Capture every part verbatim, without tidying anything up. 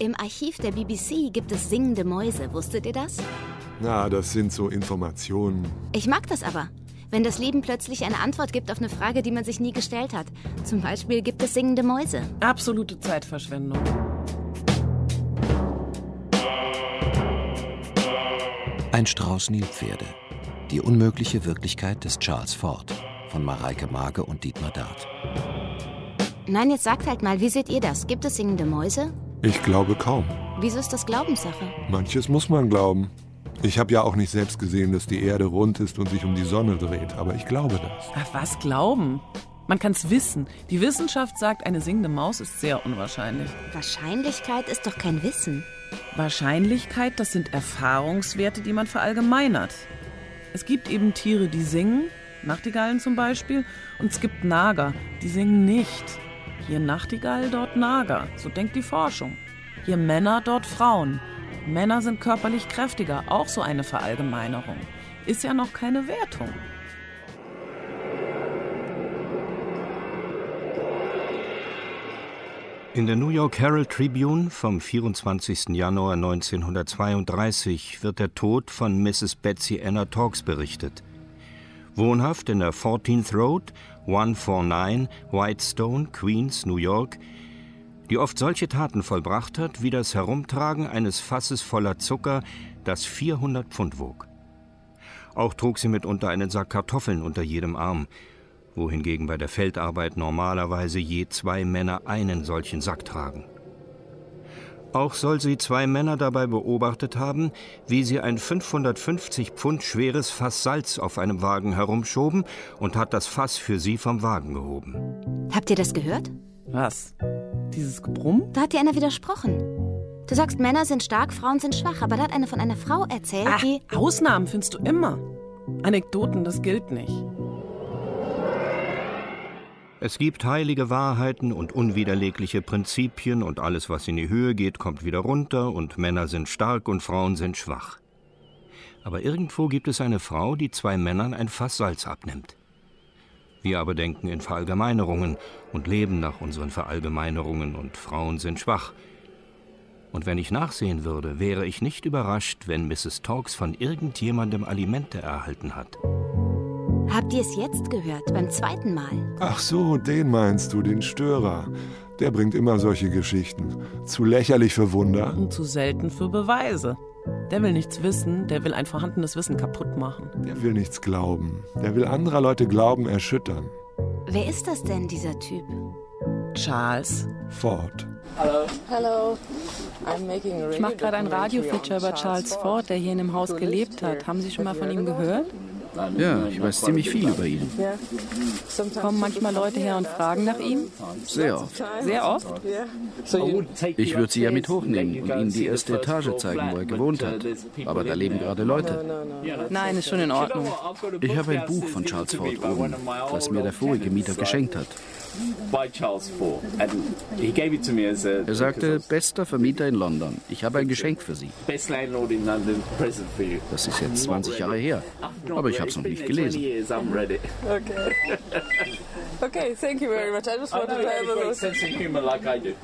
Im Archiv der B B C gibt es singende Mäuse. Wusstet ihr das? Na, das sind so Informationen. Ich mag das aber. Wenn das Leben plötzlich eine Antwort gibt auf eine Frage, die man sich nie gestellt hat. Zum Beispiel, gibt es singende Mäuse? Absolute Zeitverschwendung. Ein Strauß Nilpferde. Die unmögliche Wirklichkeit des Charles Fort von Mareike Mage und Dietmar Dart. Nein, jetzt sagt halt mal, wie seht ihr das? Gibt es singende Mäuse? Ich glaube kaum. Wieso ist das Glaubenssache? Manches muss man glauben. Ich habe ja auch nicht selbst gesehen, dass die Erde rund ist und sich um die Sonne dreht, aber ich glaube das. Ach, was glauben? Man kann es wissen. Die Wissenschaft sagt, eine singende Maus ist sehr unwahrscheinlich. Wahrscheinlichkeit ist doch kein Wissen. Wahrscheinlichkeit, das sind Erfahrungswerte, die man verallgemeinert. Es gibt eben Tiere, die singen, Nachtigallen zum Beispiel, und es gibt Nager, die singen nicht. Hier Nachtigall, dort Nager, so denkt die Forschung. Hier Männer, dort Frauen. Männer sind körperlich kräftiger, auch so eine Verallgemeinerung. Ist ja noch keine Wertung. In der New York Herald Tribune vom vierundzwanzigsten Januar neunzehnhundertzweiunddreißig wird der Tod von Misses Betsy Anna Toggs berichtet. Wohnhaft in der fourteenth Road, one forty-nine, Whitestone, Queens, New York, die oft solche Taten vollbracht hat, wie das Herumtragen eines Fasses voller Zucker, das vierhundert Pfund wog. Auch trug sie mitunter einen Sack Kartoffeln unter jedem Arm, wohingegen bei der Feldarbeit normalerweise je zwei Männer einen solchen Sack tragen. Auch soll sie zwei Männer dabei beobachtet haben, wie sie ein fünfhundertfünfzig Pfund schweres Fass Salz auf einem Wagen herumschoben und hat das Fass für sie vom Wagen gehoben. Habt ihr das gehört? Was? Dieses Gebrumm? Da hat dir einer widersprochen. Du sagst, Männer sind stark, Frauen sind schwach, aber da hat eine von einer Frau erzählt, Ach, die... Ausnahmen findest du immer. Anekdoten, das gilt nicht. Es gibt heilige Wahrheiten und unwiderlegliche Prinzipien und alles, was in die Höhe geht, kommt wieder runter und Männer sind stark und Frauen sind schwach. Aber irgendwo gibt es eine Frau, die zwei Männern ein Fass Salz abnimmt. Wir aber denken in Verallgemeinerungen und leben nach unseren Verallgemeinerungen und Frauen sind schwach. Und wenn ich nachsehen würde, wäre ich nicht überrascht, wenn Misses Toggs von irgendjemandem Alimente erhalten hat. Habt ihr es jetzt gehört, beim zweiten Mal? Ach so, den meinst du, den Störer. Der bringt immer solche Geschichten. Zu lächerlich für Wunder. Und zu selten für Beweise. Der will nichts wissen, der will ein vorhandenes Wissen kaputt machen. Der will nichts glauben. Der will anderer Leute Glauben erschüttern. Wer ist das denn, dieser Typ? Charles Fort. Hallo. Hallo. Ich mache gerade ein Radio-Feature über Charles Fort, der hier in dem Haus gelebt hat. Haben Sie schon mal von ihm gehört? Ja, ich weiß ziemlich viel über ihn. Kommen manchmal Leute her und fragen nach ihm? Sehr oft. Sehr oft? Ich würde Sie ja mit hochnehmen und Ihnen die erste Etage zeigen, wo er gewohnt hat. Aber da leben gerade Leute. Nein, ist schon in Ordnung. Ich habe ein Buch von Charles Fort oben, das mir der vorige Mieter geschenkt hat. Er sagte, bester Vermieter in London. Ich habe ein Geschenk für Sie. Das ist jetzt zwanzig Jahre her, aber ich habe es noch nicht gelesen. Okay. Okay, thank you very much. I just wanted to have a look.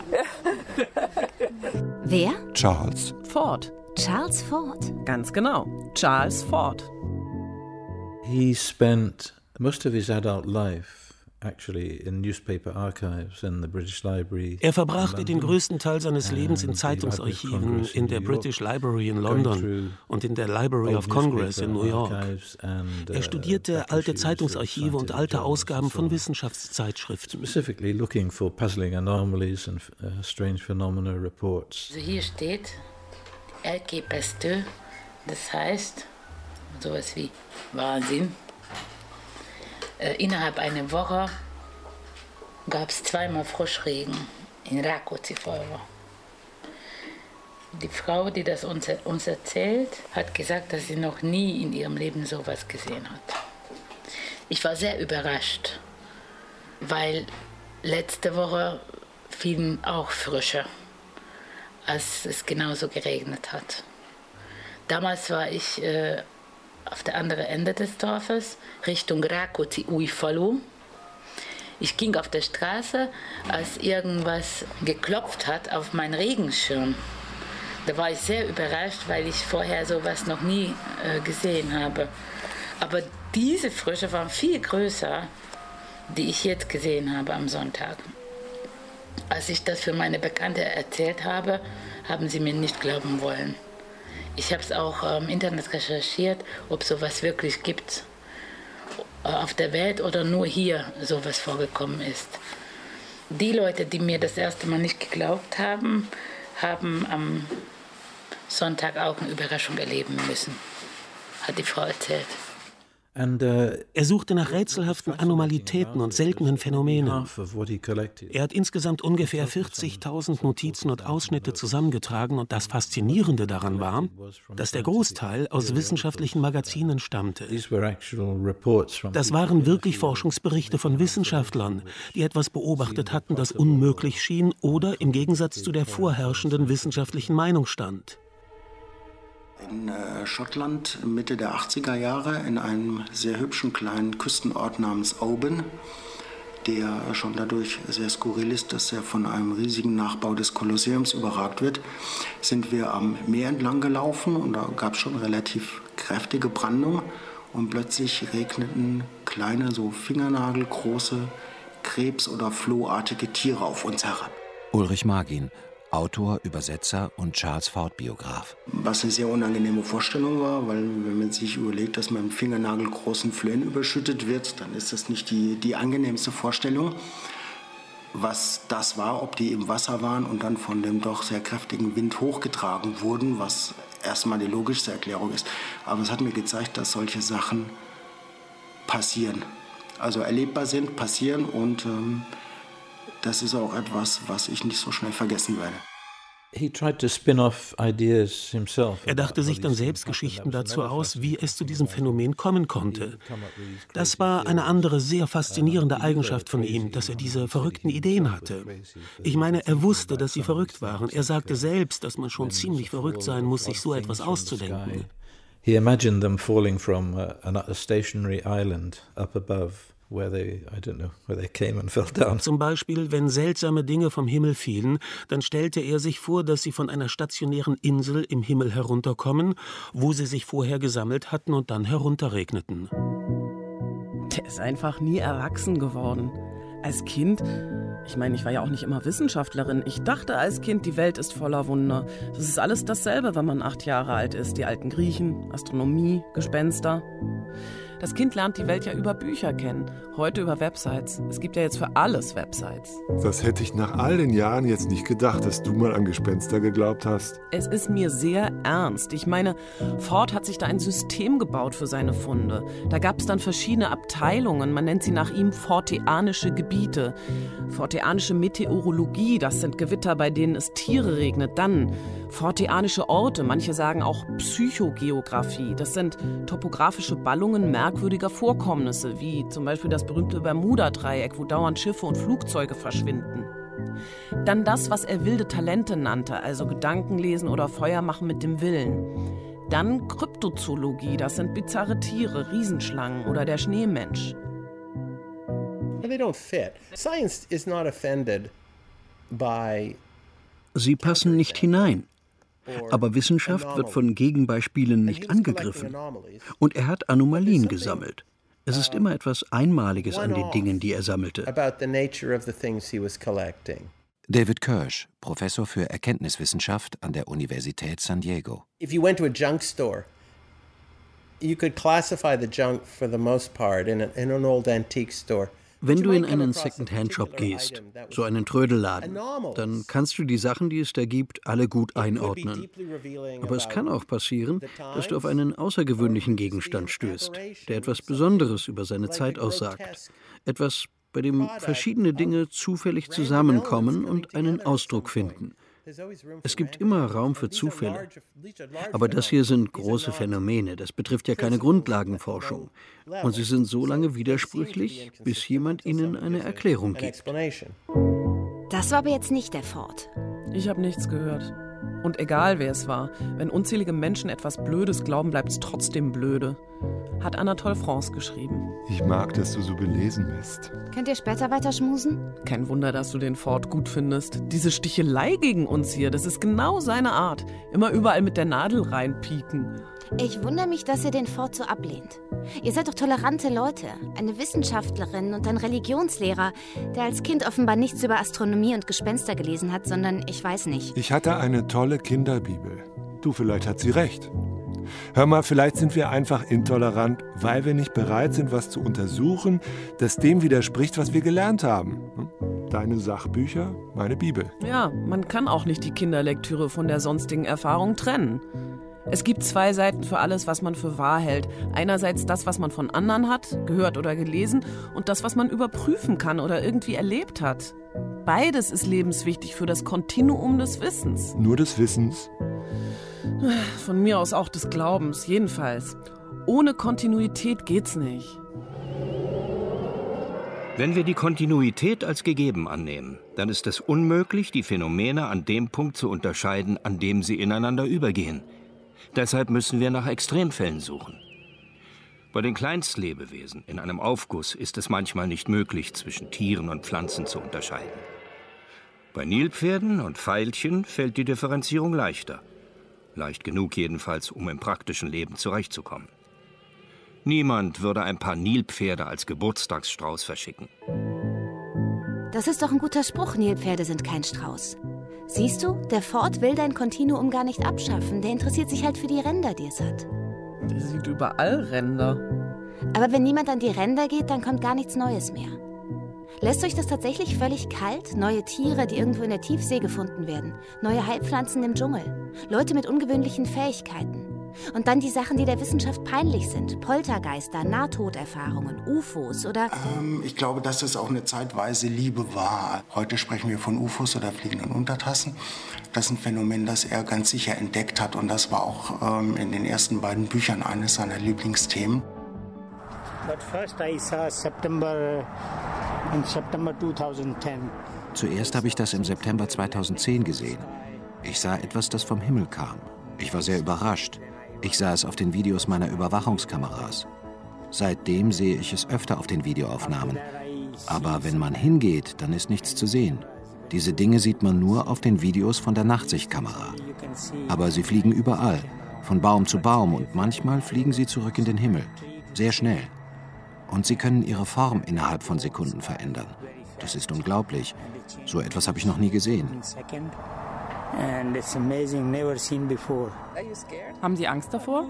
Wer? Charles. Fort. Charles Fort? Ganz genau. Charles Fort. He spent most of his adult life actually in newspaper archives in the British Library. Er verbrachte den größten Teil seines Lebens in Zeitungsarchiven in der British Library in London und in der Library of Congress in New York. Er studierte alte Zeitungsarchive und alte Ausgaben von Wissenschaftszeitschriften. Specifically looking for puzzling anomalies and uh, strange phenomena reports. Also hier steht L G Pasteur, das heißt sowas wie Wahnsinn. Äh, innerhalb einer Woche gab es zweimal Froschregen in Rákóczi-Falva. Die Frau, die das uns, uns erzählt, hat gesagt, dass sie noch nie in ihrem Leben sowas gesehen hat. Ich war sehr überrascht, weil letzte Woche fielen auch Frösche, als es genauso geregnet hat. Damals war ich äh, auf der anderen Ende des Dorfes, Richtung Rákóczi-Újfalu. Ich ging auf der Straße, als irgendwas geklopft hat auf meinen Regenschirm. Da war ich sehr überrascht, weil ich vorher sowas noch nie äh, gesehen habe. Aber diese Frösche waren viel größer, die ich jetzt gesehen habe am Sonntag. Als ich das für meine Bekannte erzählt habe, haben sie mir nicht glauben wollen. Ich habe es auch im Internet recherchiert, ob es sowas wirklich gibt auf der Welt oder nur hier sowas vorgekommen ist. Die Leute, die mir das erste Mal nicht geglaubt haben, haben am Sonntag auch eine Überraschung erleben müssen, hat die Frau erzählt. Er suchte nach rätselhaften Anomalitäten und seltenen Phänomenen. Er hat insgesamt ungefähr vierzigtausend Notizen und Ausschnitte zusammengetragen und das Faszinierende daran war, dass der Großteil aus wissenschaftlichen Magazinen stammte. Das waren wirklich Forschungsberichte von Wissenschaftlern, die etwas beobachtet hatten, das unmöglich schien oder im Gegensatz zu der vorherrschenden wissenschaftlichen Meinung stand. In äh, Schottland Mitte der achtziger Jahre in einem sehr hübschen kleinen Küstenort namens Oban, der schon dadurch sehr skurril ist, dass er von einem riesigen Nachbau des Kolosseums überragt wird, sind wir am Meer entlang gelaufen und da gab es schon relativ kräftige Brandung und plötzlich regneten kleine, so fingernagelgroße, krebs- oder flohartige Tiere auf uns herab. Ulrich Margin, Autor, Übersetzer und Charles-Fort-Biograf. Was eine sehr unangenehme Vorstellung war, weil wenn man sich überlegt, dass man mit fingernagelgroßen Flöhen überschüttet wird, dann ist das nicht die, die angenehmste Vorstellung. Was das war, ob die im Wasser waren und dann von dem doch sehr kräftigen Wind hochgetragen wurden, was erstmal die logischste Erklärung ist. Aber es hat mir gezeigt, dass solche Sachen passieren. Also erlebbar sind, passieren und ähm, das ist auch etwas, was ich nicht so schnell vergessen werde. Er dachte sich dann selbst Geschichten dazu aus, wie es zu diesem Phänomen kommen konnte. Das war eine andere, sehr faszinierende Eigenschaft von ihm, dass er diese verrückten Ideen hatte. Ich meine, er wusste, dass sie verrückt waren. Er sagte selbst, dass man schon ziemlich verrückt sein muss, sich so etwas auszudenken. He imagined them falling from a, a stationary island up above. Where they, I don't know, where they came and fell down. Zum Beispiel, wenn seltsame Dinge vom Himmel fielen, dann stellte er sich vor, dass sie von einer stationären Insel im Himmel herunterkommen, wo sie sich vorher gesammelt hatten und dann herunterregneten. Der ist einfach nie erwachsen geworden. Als Kind, ich meine, ich war ja auch nicht immer Wissenschaftlerin, ich dachte als Kind, die Welt ist voller Wunder. Das ist alles dasselbe, wenn man acht Jahre alt ist. Die alten Griechen, Astronomie, Gespenster. Das Kind lernt die Welt ja über Bücher kennen, heute über Websites. Es gibt ja jetzt für alles Websites. Das hätte ich nach all den Jahren jetzt nicht gedacht, dass du mal an Gespenster geglaubt hast. Es ist mir sehr ernst. Ich meine, Ford hat sich da ein System gebaut für seine Funde. Da gab es dann verschiedene Abteilungen, man nennt sie nach ihm Forteanische Gebiete. Forteanische Meteorologie, das sind Gewitter, bei denen es Tiere regnet. Dann Forteanische Orte, manche sagen auch Psychogeographie. Das sind topografische Ballungen merkwürdiger Vorkommnisse, wie zum Beispiel das berühmte Bermuda-Dreieck, wo dauernd Schiffe und Flugzeuge verschwinden. Dann das, was er wilde Talente nannte, also Gedankenlesen oder Feuer machen mit dem Willen. Dann Kryptozoologie, das sind bizarre Tiere, Riesenschlangen oder der Schneemensch. They don't fit. Science is not offended by. Sie passen nicht hinein. Aber Wissenschaft wird von Gegenbeispielen nicht angegriffen. Und er hat Anomalien gesammelt. Es ist immer etwas Einmaliges an den Dingen, die er sammelte. David Kirsch, Professor für Erkenntniswissenschaft an der Universität San Diego. If you went to a junk store, you could classify the junk for the most part in, a, in an old antique store. Wenn du in einen Second-Hand-Shop gehst, so einen Trödelladen, dann kannst du die Sachen, die es da gibt, alle gut einordnen. Aber es kann auch passieren, dass du auf einen außergewöhnlichen Gegenstand stößt, der etwas Besonderes über seine Zeit aussagt. Etwas, bei dem verschiedene Dinge zufällig zusammenkommen und einen Ausdruck finden. Es gibt immer Raum für Zufälle. Aber das hier sind große Phänomene, das betrifft ja keine Grundlagenforschung. Und sie sind so lange widersprüchlich, bis jemand ihnen eine Erklärung gibt. Das war aber jetzt nicht der Ford. Ich habe nichts gehört. Und egal wer es war, wenn unzählige Menschen etwas Blödes glauben, bleibt es trotzdem blöde. hat Anatole France geschrieben. Ich mag, dass du so belesen bist. Könnt ihr später weiter schmusen? Kein Wunder, dass du den Ford gut findest. Diese Stichelei gegen uns hier, das ist genau seine Art. Immer überall mit der Nadel reinpieken. Ich wundere mich, dass ihr den Ford so ablehnt. Ihr seid doch tolerante Leute. Eine Wissenschaftlerin und ein Religionslehrer, der als Kind offenbar nichts über Astronomie und Gespenster gelesen hat, sondern ich weiß nicht. Ich hatte eine tolle Kinderbibel. Du, vielleicht hat sie recht. Hör mal, vielleicht sind wir einfach intolerant, weil wir nicht bereit sind, was zu untersuchen, das dem widerspricht, was wir gelernt haben. Deine Sachbücher, meine Bibel. Ja, man kann auch nicht die Kinderlektüre von der sonstigen Erfahrung trennen. Es gibt zwei Seiten für alles, was man für wahr hält. Einerseits das, was man von anderen hat, gehört oder gelesen, und das, was man überprüfen kann oder irgendwie erlebt hat. Beides ist lebenswichtig für das Kontinuum des Wissens. Nur des Wissens? Von mir aus auch des Glaubens, jedenfalls. Ohne Kontinuität geht's nicht. Wenn wir die Kontinuität als gegeben annehmen, dann ist es unmöglich, die Phänomene an dem Punkt zu unterscheiden, an dem sie ineinander übergehen. Deshalb müssen wir nach Extremfällen suchen. Bei den Kleinstlebewesen in einem Aufguss ist es manchmal nicht möglich, zwischen Tieren und Pflanzen zu unterscheiden. Bei Nilpferden und Veilchen fällt die Differenzierung leichter. Leicht genug jedenfalls, um im praktischen Leben zurechtzukommen. Niemand würde ein paar Nilpferde als Geburtstagsstrauß verschicken. Das ist doch ein guter Spruch, Nilpferde sind kein Strauß. Siehst du, der Ford will dein Kontinuum gar nicht abschaffen. Der interessiert sich halt für die Ränder, die es hat. Der sieht überall Ränder. Aber wenn niemand an die Ränder geht, dann kommt gar nichts Neues mehr. Lässt euch das tatsächlich völlig kalt? Neue Tiere, die irgendwo in der Tiefsee gefunden werden. Neue Heilpflanzen im Dschungel. Leute mit ungewöhnlichen Fähigkeiten. Und dann die Sachen, die der Wissenschaft peinlich sind. Poltergeister, Nahtoderfahrungen, U F Os oder... Ähm, ich glaube, dass es auch eine zeitweise Liebe war. Heute sprechen wir von U F Os oder fliegenden Untertassen. Das ist ein Phänomen, das er ganz sicher entdeckt hat. Und das war auch ähm, in den ersten beiden Büchern eines seiner Lieblingsthemen. But first I saw September, in September twenty ten. Zuerst habe ich das im September zweitausendzehn gesehen. Ich sah etwas, das vom Himmel kam. Ich war sehr überrascht. Ich sah es auf den Videos meiner Überwachungskameras. Seitdem sehe ich es öfter auf den Videoaufnahmen. Aber wenn man hingeht, dann ist nichts zu sehen. Diese Dinge sieht man nur auf den Videos von der Nachtsichtkamera. Aber sie fliegen überall, von Baum zu Baum, und manchmal fliegen sie zurück in den Himmel. Sehr schnell. Und sie können ihre Form innerhalb von Sekunden verändern. Das ist unglaublich. So etwas habe ich noch nie gesehen. And it's amazing, never seen before. Haben Sie Angst davor?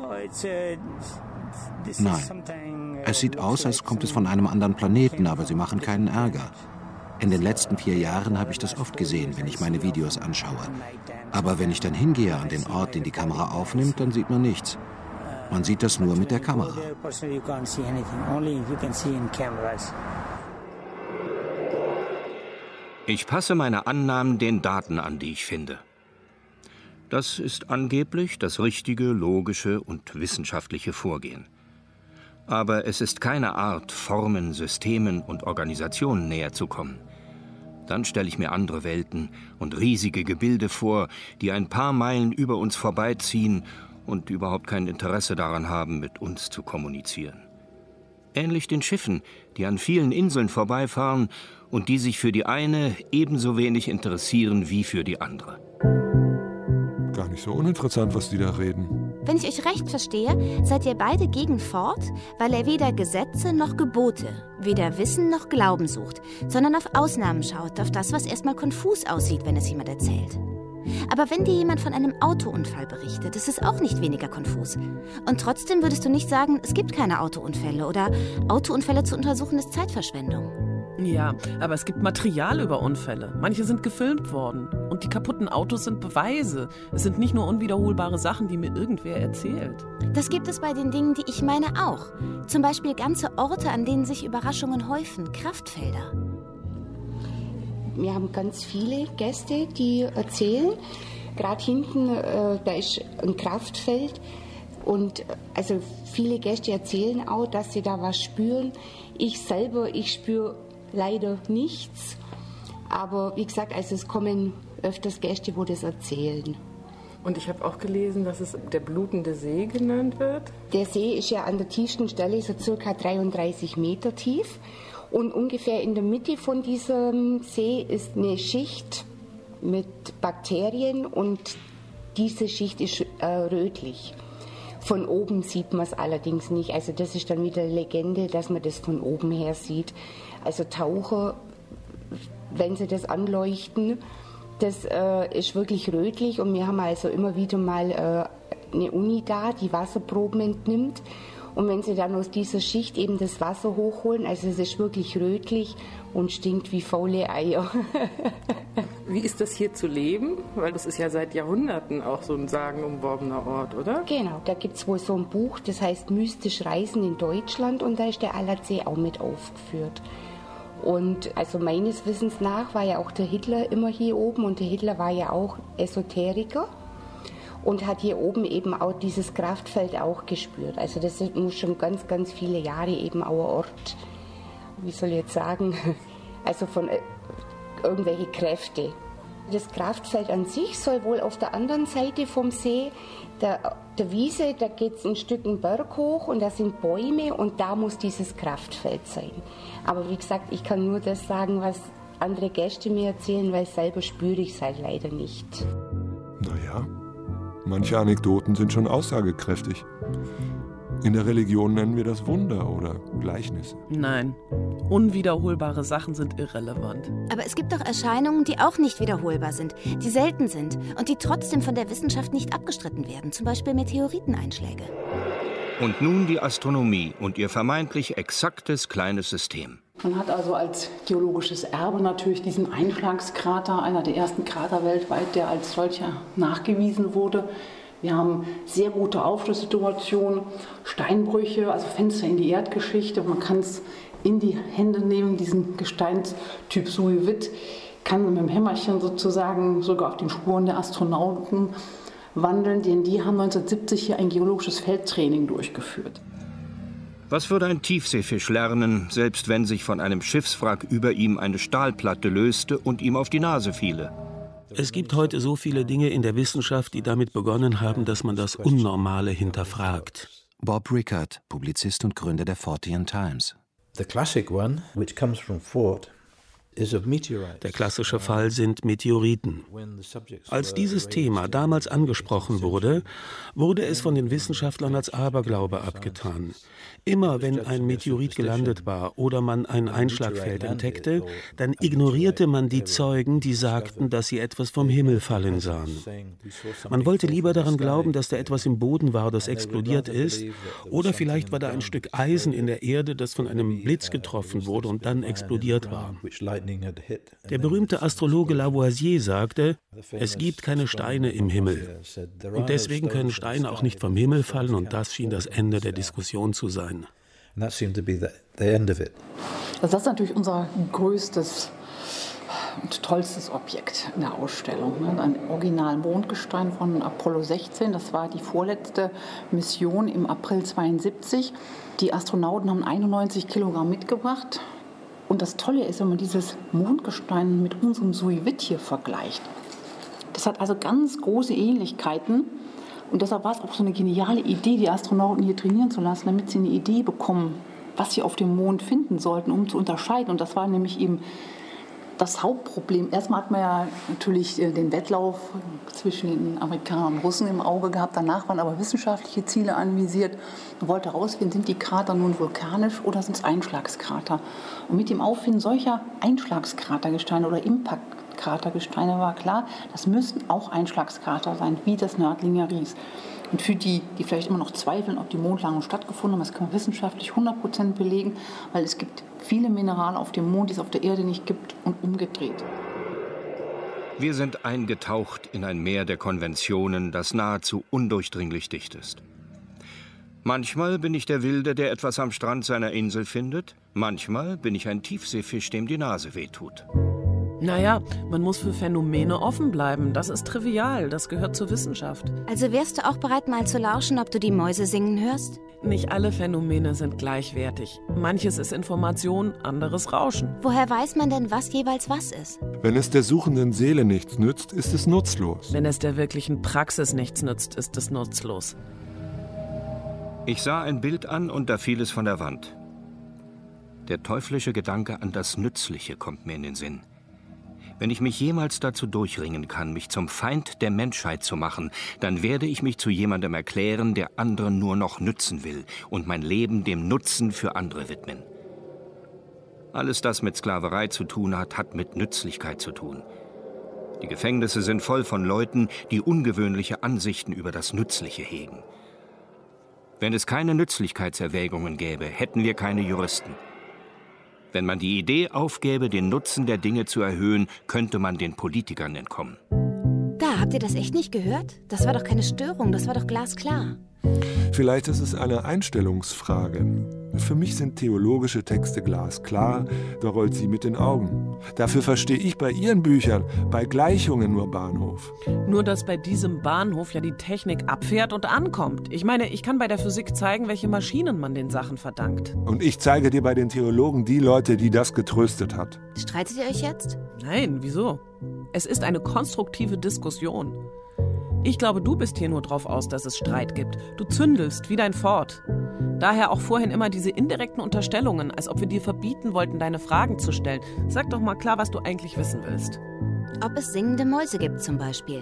Nein. Es sieht aus, als kommt es von einem anderen Planeten, aber sie machen keinen Ärger. In den letzten vier Jahren habe ich das oft gesehen, wenn ich meine Videos anschaue. Aber wenn ich dann hingehe an den Ort, den die Kamera aufnimmt, dann sieht man nichts. Man sieht das nur mit der Kamera. Ich passe meine Annahmen den Daten an, die ich finde. Das ist angeblich das richtige, logische und wissenschaftliche Vorgehen. Aber es ist keine Art, Formen, Systemen und Organisationen näher zu kommen. Dann stelle ich mir andere Welten und riesige Gebilde vor, die ein paar Meilen über uns vorbeiziehen und überhaupt kein Interesse daran haben, mit uns zu kommunizieren. Ähnlich den Schiffen, die an vielen Inseln vorbeifahren und die sich für die eine ebenso wenig interessieren wie für die andere. Gar nicht so uninteressant, was die da reden. Wenn ich euch recht verstehe, seid ihr beide gegen Ford, weil er weder Gesetze noch Gebote, weder Wissen noch Glauben sucht, sondern auf Ausnahmen schaut, auf das, was erstmal konfus aussieht, wenn es jemand erzählt. Aber wenn dir jemand von einem Autounfall berichtet, ist es auch nicht weniger konfus. Und trotzdem würdest du nicht sagen, es gibt keine Autounfälle oder Autounfälle zu untersuchen ist Zeitverschwendung. Ja, aber es gibt Material über Unfälle. Manche sind gefilmt worden. Und die kaputten Autos sind Beweise. Es sind nicht nur unwiederholbare Sachen, die mir irgendwer erzählt. Das gibt es bei den Dingen, die ich meine, auch. Zum Beispiel ganze Orte, an denen sich Überraschungen häufen, Kraftfelder. Wir haben ganz viele Gäste, die erzählen. Gerade hinten, äh, da ist ein Kraftfeld. Und also viele Gäste erzählen auch, dass sie da was spüren. Ich selber, ich spüre leider nichts. Aber wie gesagt, also es kommen öfters Gäste, wo das erzählen. Und ich habe auch gelesen, dass es der blutende See genannt wird. Der See ist ja an der tiefsten Stelle so circa dreiunddreißig Meter tief. Und ungefähr in der Mitte von diesem See ist eine Schicht mit Bakterien und diese Schicht ist äh, rötlich. Von oben sieht man es allerdings nicht. Also das ist dann wieder Legende, dass man das von oben her sieht. Also Taucher, wenn sie das anleuchten, das äh, ist wirklich rötlich. Und wir haben also immer wieder mal äh, eine Uni da, die Wasserproben entnimmt. Und wenn sie dann aus dieser Schicht eben das Wasser hochholen, also es ist wirklich rötlich und stinkt wie faule Eier. Wie ist das hier zu leben? Weil das ist ja seit Jahrhunderten auch so ein sagenumworbener Ort, oder? Genau, da gibt es wohl so ein Buch, das heißt Mystisch Reisen in Deutschland und da ist der Allersee auch mit aufgeführt. Und also meines Wissens nach war ja auch der Hitler immer hier oben und der Hitler war ja auch Esoteriker. Und hat hier oben eben auch dieses Kraftfeld auch gespürt. Also das muss schon ganz, ganz viele Jahre eben auch ein Ort, wie soll ich jetzt sagen, also von äh, irgendwelche Kräfte. Das Kraftfeld an sich soll wohl auf der anderen Seite vom See, der, der Wiese, da geht es ein Stück einen Berg hoch und da sind Bäume und da muss dieses Kraftfeld sein. Aber wie gesagt, ich kann nur das sagen, was andere Gäste mir erzählen, weil selber spüre ich es halt leider nicht. Naja. Manche Anekdoten sind schon aussagekräftig. In der Religion nennen wir das Wunder oder Gleichnisse. Nein, unwiederholbare Sachen sind irrelevant. Aber es gibt doch Erscheinungen, die auch nicht wiederholbar sind, die selten sind und die trotzdem von der Wissenschaft nicht abgestritten werden, zum Beispiel Meteoriteneinschläge. Und nun die Astronomie und ihr vermeintlich exaktes kleines System. Man hat also als geologisches Erbe natürlich diesen Einschlagskrater, einer der ersten Krater weltweit, der als solcher nachgewiesen wurde. Wir haben sehr gute Aufschlusssituationen, Steinbrüche, also Fenster in die Erdgeschichte. Man kann es in die Hände nehmen, diesen Gesteinstyp Suevit, kann mit dem Hämmerchen sozusagen sogar auf den Spuren der Astronauten wandeln, denn die haben neunzehnhundertsiebzig hier ein geologisches Feldtraining durchgeführt. Was würde ein Tiefseefisch lernen, selbst wenn sich von einem Schiffswrack über ihm eine Stahlplatte löste und ihm auf die Nase fiele? Es gibt heute so viele Dinge in der Wissenschaft, die damit begonnen haben, dass man das Unnormale hinterfragt. Bob Rickard, Publizist und Gründer der Fortean Times. The classic one, which comes from Fort, Der klassische Fall sind Meteoriten. Als dieses Thema damals angesprochen wurde, wurde es von den Wissenschaftlern als Aberglaube abgetan. Immer wenn ein Meteorit gelandet war oder man ein Einschlagfeld entdeckte, dann ignorierte man die Zeugen, die sagten, dass sie etwas vom Himmel fallen sahen. Man wollte lieber daran glauben, dass da etwas im Boden war, das explodiert ist, oder vielleicht war da ein Stück Eisen in der Erde, das von einem Blitz getroffen wurde und dann explodiert war. Der berühmte Astrologe Lavoisier sagte, es gibt keine Steine im Himmel. Und deswegen können Steine auch nicht vom Himmel fallen, und das schien das Ende der Diskussion zu sein. Also das ist natürlich unser größtes und tollstes Objekt in der Ausstellung. Ein Original-Mondgestein von Apollo sechzehn, das war die vorletzte Mission im April zweiundsiebzig. Die Astronauten haben einundneunzig Kilogramm mitgebracht. Und das Tolle ist, wenn man dieses Mondgestein mit unserem Suevit hier vergleicht. Das hat also ganz große Ähnlichkeiten. Und deshalb war es auch so eine geniale Idee, die Astronauten hier trainieren zu lassen, damit sie eine Idee bekommen, was sie auf dem Mond finden sollten, um zu unterscheiden. Und das war nämlich eben das Hauptproblem. Erstmal hat man ja natürlich den Wettlauf zwischen den Amerikanern und Russen im Auge gehabt. Danach waren aber wissenschaftliche Ziele anvisiert. Man wollte herausfinden, sind die Krater nun vulkanisch oder sind es Einschlagskrater? Und mit dem Auffinden solcher Einschlagskratergesteine oder Impaktkratergesteine war klar, das müssten auch Einschlagskrater sein, wie das Nördlinger Ries. Und für die, die vielleicht immer noch zweifeln, ob die Mondlandung stattgefunden haben, das kann man wissenschaftlich hundert Prozent belegen, weil es gibt viele Minerale auf dem Mond, die es auf der Erde nicht gibt, und umgedreht. Wir sind eingetaucht in ein Meer der Konventionen, das nahezu undurchdringlich dicht ist. Manchmal bin ich der Wilde, der etwas am Strand seiner Insel findet. Manchmal bin ich ein Tiefseefisch, dem die Nase wehtut. Naja, man muss für Phänomene offen bleiben. Das ist trivial, das gehört zur Wissenschaft. Also wärst du auch bereit, mal zu lauschen, ob du die Mäuse singen hörst? Nicht alle Phänomene sind gleichwertig. Manches ist Information, anderes Rauschen. Woher weiß man denn, was jeweils was ist? Wenn es der suchenden Seele nichts nützt, ist es nutzlos. Wenn es der wirklichen Praxis nichts nützt, ist es nutzlos. Ich sah ein Bild an und da fiel es von der Wand. Der teuflische Gedanke an das Nützliche kommt mir in den Sinn. Wenn ich mich jemals dazu durchringen kann, mich zum Feind der Menschheit zu machen, dann werde ich mich zu jemandem erklären, der anderen nur noch nützen will und mein Leben dem Nutzen für andere widmen. Alles, das mit Sklaverei zu tun hat, hat mit Nützlichkeit zu tun. Die Gefängnisse sind voll von Leuten, die ungewöhnliche Ansichten über das Nützliche hegen. Wenn es keine Nützlichkeitserwägungen gäbe, hätten wir keine Juristen. Wenn man die Idee aufgäbe, den Nutzen der Dinge zu erhöhen, könnte man den Politikern entkommen. Da, habt ihr das echt nicht gehört? Das war doch keine Störung, das war doch glasklar. Vielleicht ist es eine Einstellungsfrage. Für mich sind theologische Texte glasklar, da rollt sie mit den Augen. Dafür verstehe ich bei ihren Büchern, bei Gleichungen nur Bahnhof. Nur, dass bei diesem Bahnhof ja die Technik abfährt und ankommt. Ich meine, ich kann bei der Physik zeigen, welche Maschinen man den Sachen verdankt. Und ich zeige dir bei den Theologen die Leute, die das getröstet hat. Streitet ihr euch jetzt? Nein, wieso? Es ist eine konstruktive Diskussion. Ich glaube, du bist hier nur drauf aus, dass es Streit gibt. Du zündelst wie dein Ford. Daher auch vorhin immer diese indirekten Unterstellungen, als ob wir dir verbieten wollten, deine Fragen zu stellen. Sag doch mal klar, was du eigentlich wissen willst. Ob es singende Mäuse gibt zum Beispiel.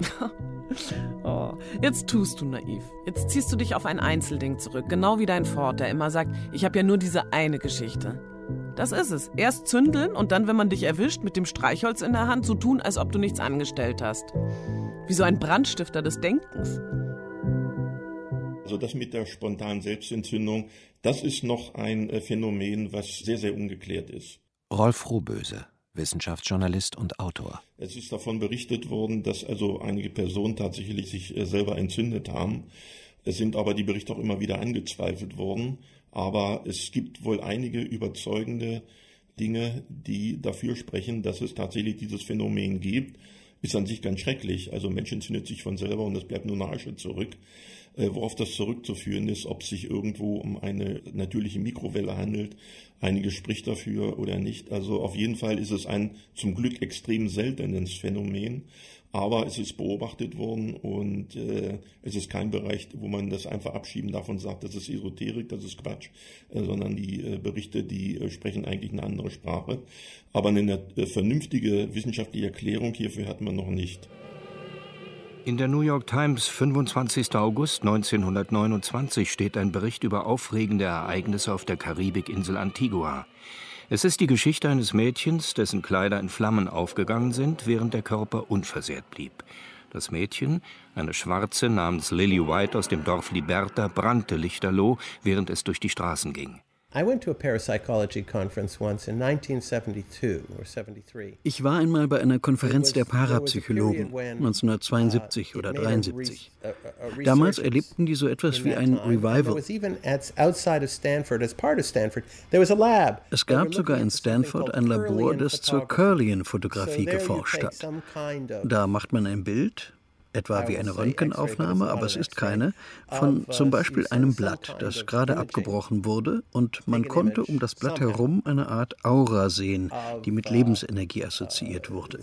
Oh, jetzt tust du naiv. Jetzt ziehst du dich auf ein Einzelding zurück, genau wie dein Ford, der immer sagt, ich habe ja nur diese eine Geschichte. Das ist es. Erst zündeln und dann, wenn man dich erwischt, mit dem Streichholz in der Hand, so tun, als ob du nichts angestellt hast. Wie so ein Brandstifter des Denkens. Also das mit der spontanen Selbstentzündung, das ist noch ein Phänomen, was sehr, sehr ungeklärt ist. Rolf Rohböse, Wissenschaftsjournalist und Autor. Es ist davon berichtet worden, dass also einige Personen tatsächlich sich selber entzündet haben. Es sind aber die Berichte auch immer wieder angezweifelt worden. Aber es gibt wohl einige überzeugende Dinge, die dafür sprechen, dass es tatsächlich dieses Phänomen gibt. Ist an sich ganz schrecklich. Also Mensch entzündet sich von selber und es bleibt nur eine Asche zurück. Worauf das zurückzuführen ist, ob es sich irgendwo um eine natürliche Mikrowelle handelt. Einiges spricht dafür oder nicht. Also auf jeden Fall ist es ein zum Glück extrem seltenes Phänomen. Aber es ist beobachtet worden und äh, es ist kein Bereich, wo man das einfach abschieben darf und sagt, das ist Esoterik, das ist Quatsch, äh, sondern die äh, Berichte, die äh, sprechen eigentlich eine andere Sprache. Aber eine äh, vernünftige wissenschaftliche Erklärung hierfür hat man noch nicht. In der New York Times, fünfundzwanzigster August neunzehnhundertneunundzwanzig, steht ein Bericht über aufregende Ereignisse auf der Karibikinsel Antigua. Es ist die Geschichte eines Mädchens, dessen Kleider in Flammen aufgegangen sind, während der Körper unversehrt blieb. Das Mädchen, eine Schwarze namens Lily White aus dem Dorf Liberta, brannte lichterloh, während es durch die Straßen ging. Ich war einmal bei einer Konferenz der Parapsychologen neunzehnhundertzweiundsiebzig oder dreiundsiebzig. Damals erlebten die so etwas wie ein Revival. Es gab sogar in Stanford ein Labor, das zur Kirlian-Fotografie geforscht hat. Da macht man ein Bild, etwa wie eine Röntgenaufnahme, aber es ist keine, von zum Beispiel einem Blatt, das gerade abgebrochen wurde, und man konnte um das Blatt herum eine Art Aura sehen, die mit Lebensenergie assoziiert wurde.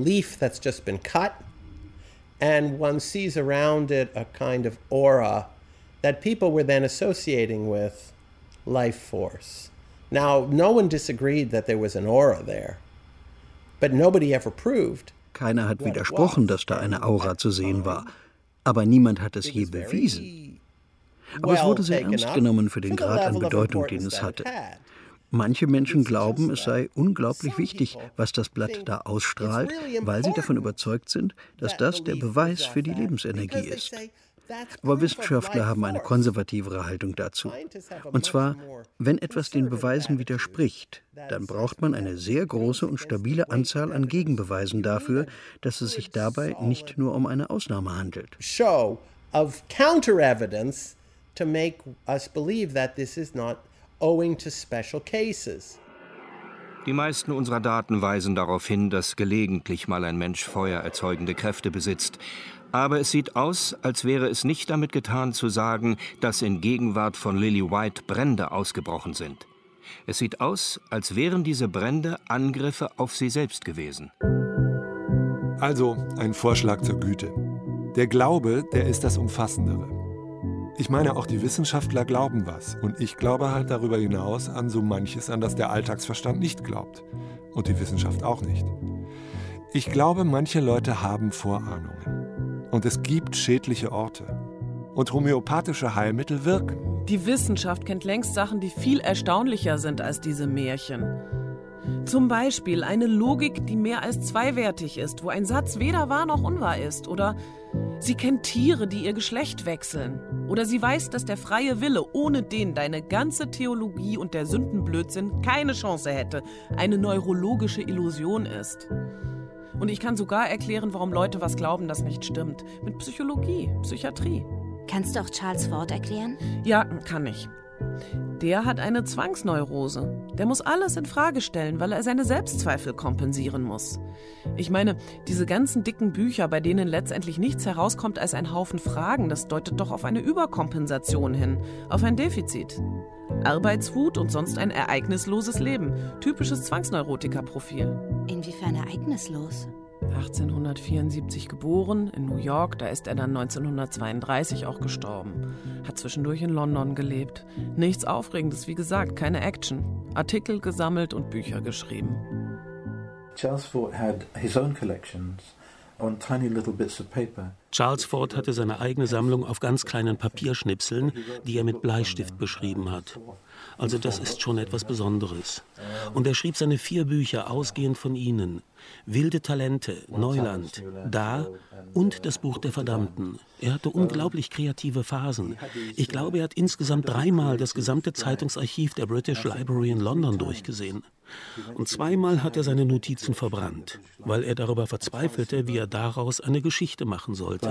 And one sees around it a kind of aura that people were then associating with life force. Now, no one disagreed that there was an aura there, but nobody ever proved. Keiner hat widersprochen, dass da eine Aura zu sehen war, aber niemand hat es je bewiesen. Aber es wurde sehr ernst genommen für den Grad an Bedeutung, den es hatte. Manche Menschen glauben, es sei unglaublich wichtig, was das Blatt da ausstrahlt, weil sie davon überzeugt sind, dass das der Beweis für die Lebensenergie ist. Aber Wissenschaftler haben eine konservativere Haltung dazu. Und zwar, wenn etwas den Beweisen widerspricht, dann braucht man eine sehr große und stabile Anzahl an Gegenbeweisen dafür, dass es sich dabei nicht nur um eine Ausnahme handelt. Show of counter-evidence to make us believe that this is not owing to special cases. Die meisten unserer Daten weisen darauf hin, dass gelegentlich mal ein Mensch feuererzeugende Kräfte besitzt. Aber es sieht aus, als wäre es nicht damit getan zu sagen, dass in Gegenwart von Lily White Brände ausgebrochen sind. Es sieht aus, als wären diese Brände Angriffe auf sie selbst gewesen. Also ein Vorschlag zur Güte. Der Glaube, der ist das Umfassendere. Ich meine, auch die Wissenschaftler glauben was. Und ich glaube halt darüber hinaus an so manches, an das der Alltagsverstand nicht glaubt. Und die Wissenschaft auch nicht. Ich glaube, manche Leute haben Vorahnungen. Und es gibt schädliche Orte. Und homöopathische Heilmittel wirken. Die Wissenschaft kennt längst Sachen, die viel erstaunlicher sind als diese Märchen. Zum Beispiel eine Logik, die mehr als zweiwertig ist, wo ein Satz weder wahr noch unwahr ist. Oder sie kennt Tiere, die ihr Geschlecht wechseln. Oder sie weiß, dass der freie Wille, ohne den deine ganze Theologie und der Sündenblödsinn keine Chance hätte, eine neurologische Illusion ist. Und ich kann sogar erklären, warum Leute was glauben, das nicht stimmt. Mit Psychologie, Psychiatrie. Kannst du auch Charles Fort erklären? Ja, kann ich. Der hat eine Zwangsneurose. Der muss alles in Frage stellen, weil er seine Selbstzweifel kompensieren muss. Ich meine, diese ganzen dicken Bücher, bei denen letztendlich nichts herauskommt als ein Haufen Fragen, das deutet doch auf eine Überkompensation hin, auf ein Defizit. Arbeitswut und sonst ein ereignisloses Leben. Typisches Zwangsneurotiker-Profil. Inwiefern ereignislos? achtzehnhundertvierundsiebzig geboren, in New York, da ist er dann neunzehnhundertzweiunddreißig auch gestorben. Hat zwischendurch in London gelebt. Nichts Aufregendes, wie gesagt, keine Action. Artikel gesammelt und Bücher geschrieben. Charles Fort had his own collections on tiny little bits of paper. Charles Fort hatte seine eigene Sammlung auf ganz kleinen Papierschnipseln, die er mit Bleistift beschrieben hat. Also das ist schon etwas Besonderes. Und er schrieb seine vier Bücher ausgehend von ihnen. Wilde Talente, Neuland, Da und das Buch der Verdammten. Er hatte unglaublich kreative Phasen. Ich glaube, er hat insgesamt dreimal das gesamte Zeitungsarchiv der British Library in London durchgesehen. Und zweimal hat er seine Notizen verbrannt, weil er darüber verzweifelte, wie er daraus eine Geschichte machen sollte.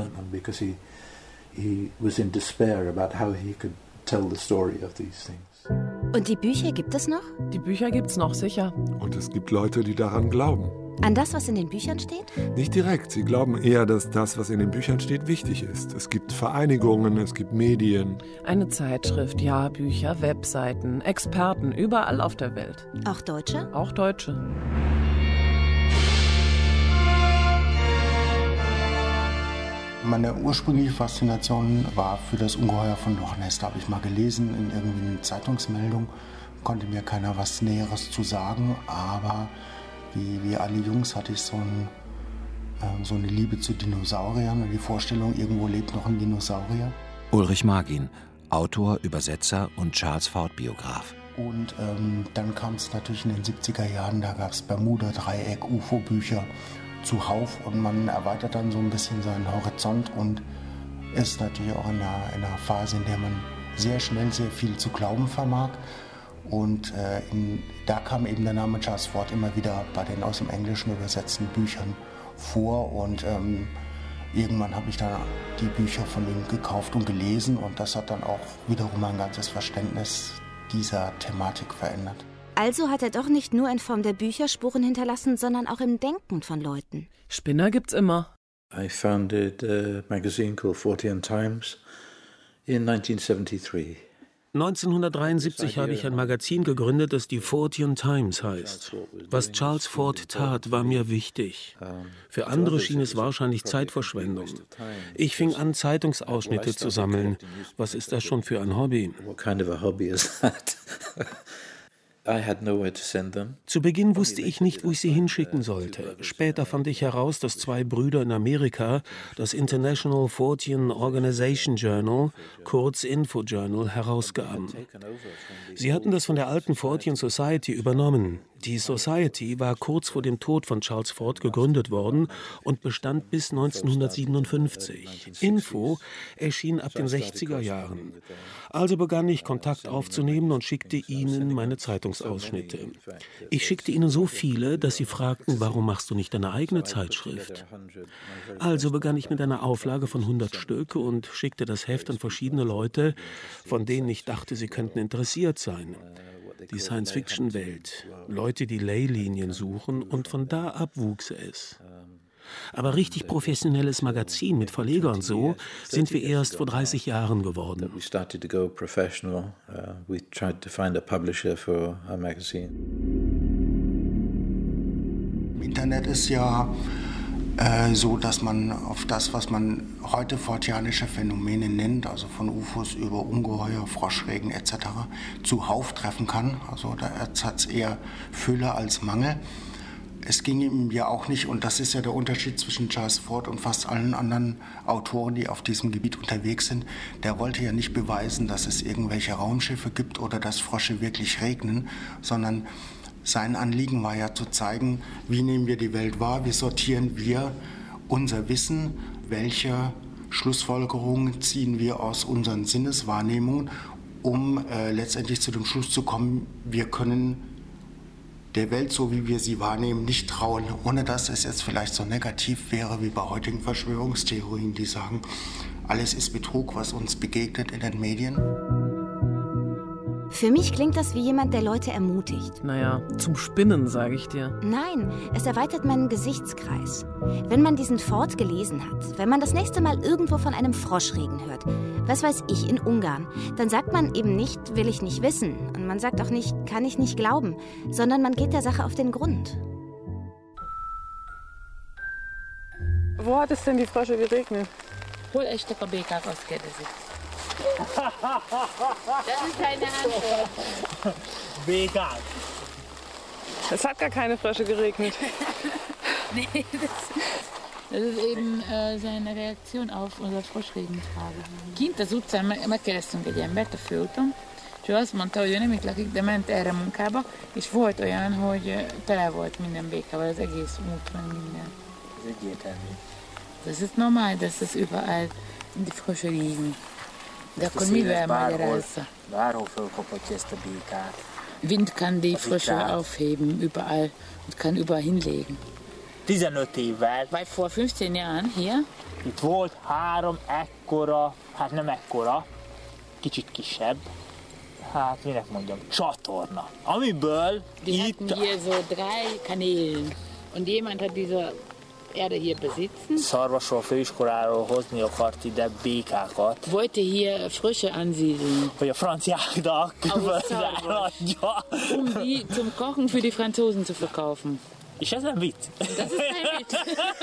Und die Bücher gibt es noch? Die Bücher gibt's noch, sicher. Und es gibt Leute, die daran glauben. An das, was in den Büchern steht? Nicht direkt. Sie glauben eher, dass das, was in den Büchern steht, wichtig ist. Es gibt Vereinigungen, es gibt Medien. Eine Zeitschrift, Jahrbücher, Webseiten, Experten, überall auf der Welt. Auch Deutsche? Auch Deutsche. Meine ursprüngliche Faszination war für das Ungeheuer von Loch Ness. Da habe ich mal gelesen in irgendeiner Zeitungsmeldung, konnte mir keiner was Näheres zu sagen, aber wie, wie alle Jungs hatte ich so, ein, äh, so eine Liebe zu Dinosauriern und die Vorstellung, irgendwo lebt noch ein Dinosaurier. Ulrich Margin, Autor, Übersetzer und Charles Fort-Biograf. Und ähm, dann kam es natürlich in den siebziger Jahren, da gab es Bermuda-Dreieck, U F O-Bücher zuhauf und man erweitert dann so ein bisschen seinen Horizont und ist natürlich auch in einer, in einer Phase, in der man sehr schnell sehr viel zu glauben vermag. Und äh, in, da kam eben der Name Charles Fort immer wieder bei den aus dem Englischen übersetzten Büchern vor. Und ähm, irgendwann habe ich dann die Bücher von ihm gekauft und gelesen. Und das hat dann auch wiederum mein ganzes Verständnis dieser Thematik verändert. Also hat er doch nicht nur in Form der Bücher Spuren hinterlassen, sondern auch im Denken von Leuten. Spinner gibt's immer. I founded a magazine called Fortean Times in nineteen seventy-three. neunzehnhundertdreiundsiebzig habe ich ein Magazin gegründet, das die Fortean Times heißt. Was Charles Fort tat, war mir wichtig. Für andere schien es wahrscheinlich Zeitverschwendung. Ich fing an, Zeitungsausschnitte zu sammeln. Was ist das schon für ein Hobby? What kind of a hobby is that? I had nowhere to send them. Zu Beginn wusste ich nicht, wo ich sie hinschicken sollte. Später fand ich heraus, dass zwei Brüder in Amerika das International Fortean Organization Journal, kurz Info Journal, herausgaben. Sie hatten das von der alten Fortean Society übernommen. Die Society war kurz vor dem Tod von Charles Fort gegründet worden und bestand bis neunzehnhundertsiebenundfünfzig. Info erschien ab den sechziger Jahren. Also begann ich, Kontakt aufzunehmen und schickte ihnen meine Zeitungsausschnitte. Ich schickte ihnen so viele, dass sie fragten, warum machst du nicht deine eigene Zeitschrift? Also begann ich mit einer Auflage von hundert Stück und schickte das Heft an verschiedene Leute, von denen ich dachte, sie könnten interessiert sein. die Science-Fiction-Welt, Leute, die Leylinien suchen, und von da ab wuchs es. Aber richtig professionelles Magazin mit Verleger und so sind wir erst vor dreißig Jahren geworden. Im Internet ist ja äh, so, dass man auf das, was man heute forteanische Phänomene nennt, also von U F Os über Ungeheuer, Froschregen et cetera, zuhauf treffen kann. Also da hat es eher Fülle als Mangel. Es ging ihm ja auch nicht, und das ist ja der Unterschied zwischen Charles Fort und fast allen anderen Autoren, die auf diesem Gebiet unterwegs sind. Der wollte ja nicht beweisen, dass es irgendwelche Raumschiffe gibt oder dass Frösche wirklich regnen, sondern sein Anliegen war ja zu zeigen, wie nehmen wir die Welt wahr, wie sortieren wir unser Wissen, welche Schlussfolgerungen ziehen wir aus unseren Sinneswahrnehmungen, um äh, letztendlich zu dem Schluss zu kommen, wir können der Welt, so wie wir sie wahrnehmen, nicht trauen, ohne dass es jetzt vielleicht so negativ wäre wie bei heutigen Verschwörungstheorien, die sagen, alles ist Betrug, was uns begegnet in den Medien. Für mich klingt das wie jemand, der Leute ermutigt. Naja, zum Spinnen, sage ich dir. Nein, es erweitert meinen Gesichtskreis. Wenn man diesen Fort gelesen hat, wenn man das nächste Mal irgendwo von einem Froschregen hört, was weiß ich, in Ungarn, dann sagt man eben nicht, will ich nicht wissen. Und man sagt auch nicht, kann ich nicht glauben, sondern man geht der Sache auf den Grund. Wo hat es denn die Frösche geregnet? Hol echt a békák, azt kérdezik. Das ist keine Antwort. Vegan. Es hat gar keine Frösche geregnet. Nee, das, das ist eben äh, seine Reaktion auf unser Froschregentage. Kint az utcán megkérdeztünk egy embert a főúton, és ő azt mondta, hogy ő nem itt lakik, de ment erre munkába, és volt olyan, hogy tele volt minden békával, az egész út, meg minden. Ez egyértelmű. Das ist normal, dass es überall die Frösche liegen. De akkor mivel magyarázza? Bárhol fölkaphatja ezt a békát. Wind kann die Frösche aufheben, überall, und kann überall hinlegen. tizenöt évvel. Weil vor fünfzehn Jahren hier? Itt volt három ekkora, hát nem ekkora, kicsit kisebb, hát minek mondjam, csatorna. Amiből die itt... hatten hier so drei Kanälen. Und jemand hat diese Erde hier besitzen. Szarvasról főiskoláról hozni akart ide békákat. Wollte hier Frösche ansiedeln. Vagy a franciáknak. Um die zum Kochen für die Franzosen zu verkaufen. És ez nem vicc. Das ist kein Witz.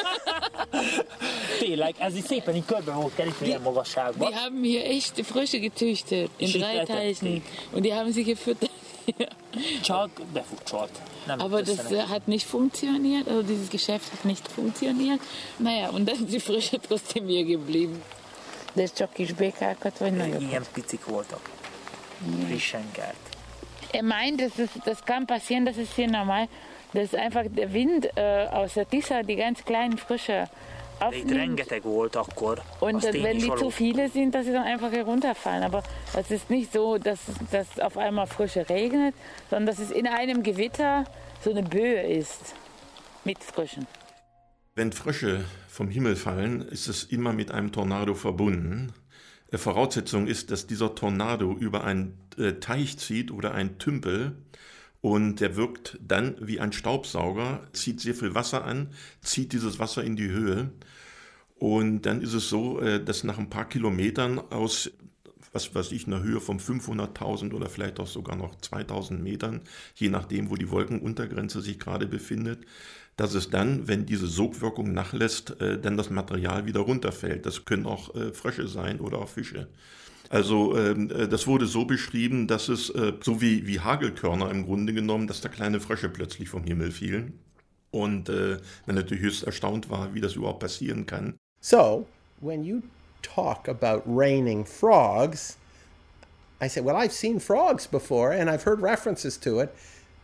Tényleg, ez így szépen így körbe volt kerítve ilyen magasságban. Die haben hier echte Frösche gezüchtet in drei Teichen. Und die haben sie gefüttert. Csak befutcsolt. Aber das hat nicht funktioniert, also dieses Geschäft hat nicht funktioniert. Naja, und dann sind die Frösche trotzdem hier geblieben. De ez csak kis békákat, vagy nagyokat? Ilyen picik voltak. Frissen kelt. Er meint, das, ist, das kann passieren, das ist hier normal, dass einfach der Wind äh, aus der Tisza die ganz kleinen Frösche aufnimmt. Und dann, wenn die zu viele sind, dass sie dann einfach herunterfallen. Aber es ist nicht so, dass, dass auf einmal Frösche regnet, sondern dass es in einem Gewitter so eine Böe ist mit Fröschen. Wenn Frösche vom Himmel fallen, ist es immer mit einem Tornado verbunden. Voraussetzung ist, dass dieser Tornado über einen Teich zieht oder einen Tümpel. Und der wirkt dann wie ein Staubsauger, zieht sehr viel Wasser an, zieht dieses Wasser in die Höhe. Und dann ist es so, dass nach ein paar Kilometern aus, was weiß ich, einer Höhe von fünfhunderttausend oder vielleicht auch sogar noch zweitausend Metern, je nachdem, wo die Wolkenuntergrenze sich gerade befindet, dass es dann, wenn diese Sogwirkung nachlässt, dann das Material wieder runterfällt. Das können auch Frösche sein oder auch Fische. Also äh, das wurde so beschrieben, dass es äh, so wie, wie Hagelkörner im Grunde genommen, dass da kleine Frösche plötzlich vom Himmel fielen. Und äh, man natürlich höchst erstaunt war, wie das überhaupt passieren kann. So, when you talk about raining frogs, I said, well, I've seen frogs before and I've heard references to it,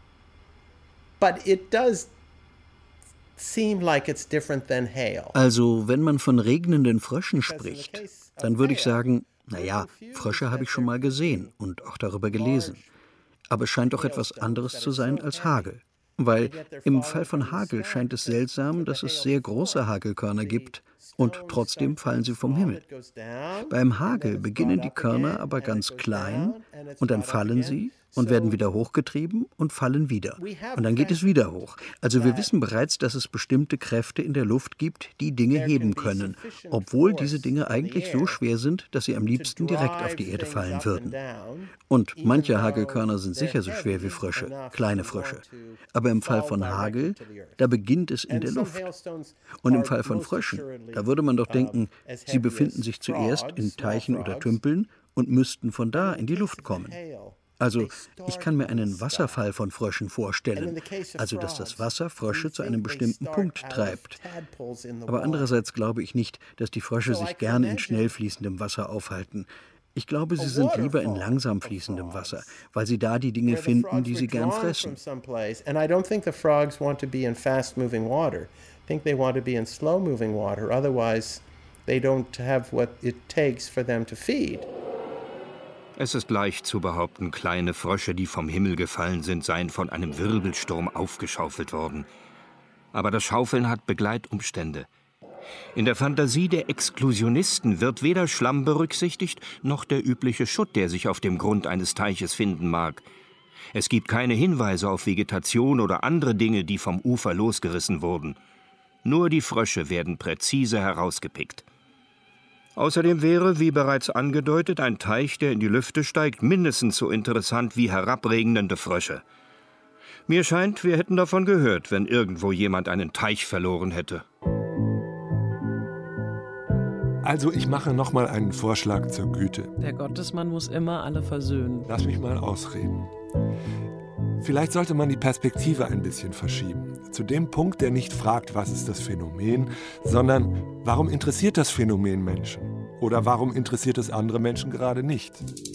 but it does seem like it's different than hail. Also, wenn man von regnenden Fröschen spricht, dann würde ich sagen, naja, Frösche habe ich schon mal gesehen und auch darüber gelesen. Aber es scheint doch etwas anderes zu sein als Hagel. Weil im Fall von Hagel scheint es seltsam, dass es sehr große Hagelkörner gibt und trotzdem fallen sie vom Himmel. Beim Hagel beginnen die Körner aber ganz klein und dann fallen sie und werden wieder hochgetrieben und fallen wieder. Und dann geht es wieder hoch. Also wir wissen bereits, dass es bestimmte Kräfte in der Luft gibt, die Dinge heben können, obwohl diese Dinge eigentlich so schwer sind, dass sie am liebsten direkt auf die Erde fallen würden. Und manche Hagelkörner sind sicher so schwer wie Frösche, kleine Frösche. Aber im Fall von Hagel, da beginnt es in der Luft. Und im Fall von Fröschen, da würde man doch denken, sie befinden sich zuerst in Teichen oder Tümpeln und müssten von da in die Luft kommen. Also, ich kann mir einen Wasserfall von Fröschen vorstellen, also dass das Wasser Frösche zu einem bestimmten Punkt treibt. Aber andererseits glaube ich nicht, dass die Frösche sich gern in schnell fließendem Wasser aufhalten. Ich glaube, sie sind lieber in langsam fließendem Wasser, weil sie da die Dinge finden, die sie gern fressen. And I don't think the frogs want to be in fast-moving water. I think they want to be in slow-moving water. Otherwise, they don't have what it takes for them to feed. Es ist leicht zu behaupten, kleine Frösche, die vom Himmel gefallen sind, seien von einem Wirbelsturm aufgeschaufelt worden. Aber das Schaufeln hat Begleitumstände. In der Fantasie der Exklusionisten wird weder Schlamm berücksichtigt, noch der übliche Schutt, der sich auf dem Grund eines Teiches finden mag. Es gibt keine Hinweise auf Vegetation oder andere Dinge, die vom Ufer losgerissen wurden. Nur die Frösche werden präzise herausgepickt. Außerdem wäre, wie bereits angedeutet, ein Teich, der in die Lüfte steigt, mindestens so interessant wie herabregnende Frösche. Mir scheint, wir hätten davon gehört, wenn irgendwo jemand einen Teich verloren hätte. Also ich mache noch mal einen Vorschlag zur Güte. Der Gottesmann muss immer alle versöhnen. Lass mich mal ausreden. Vielleicht sollte man die Perspektive ein bisschen verschieben. Zu dem Punkt, der nicht fragt, was ist das Phänomen, sondern warum interessiert das Phänomen Menschen? Oder warum interessiert es andere Menschen gerade nicht?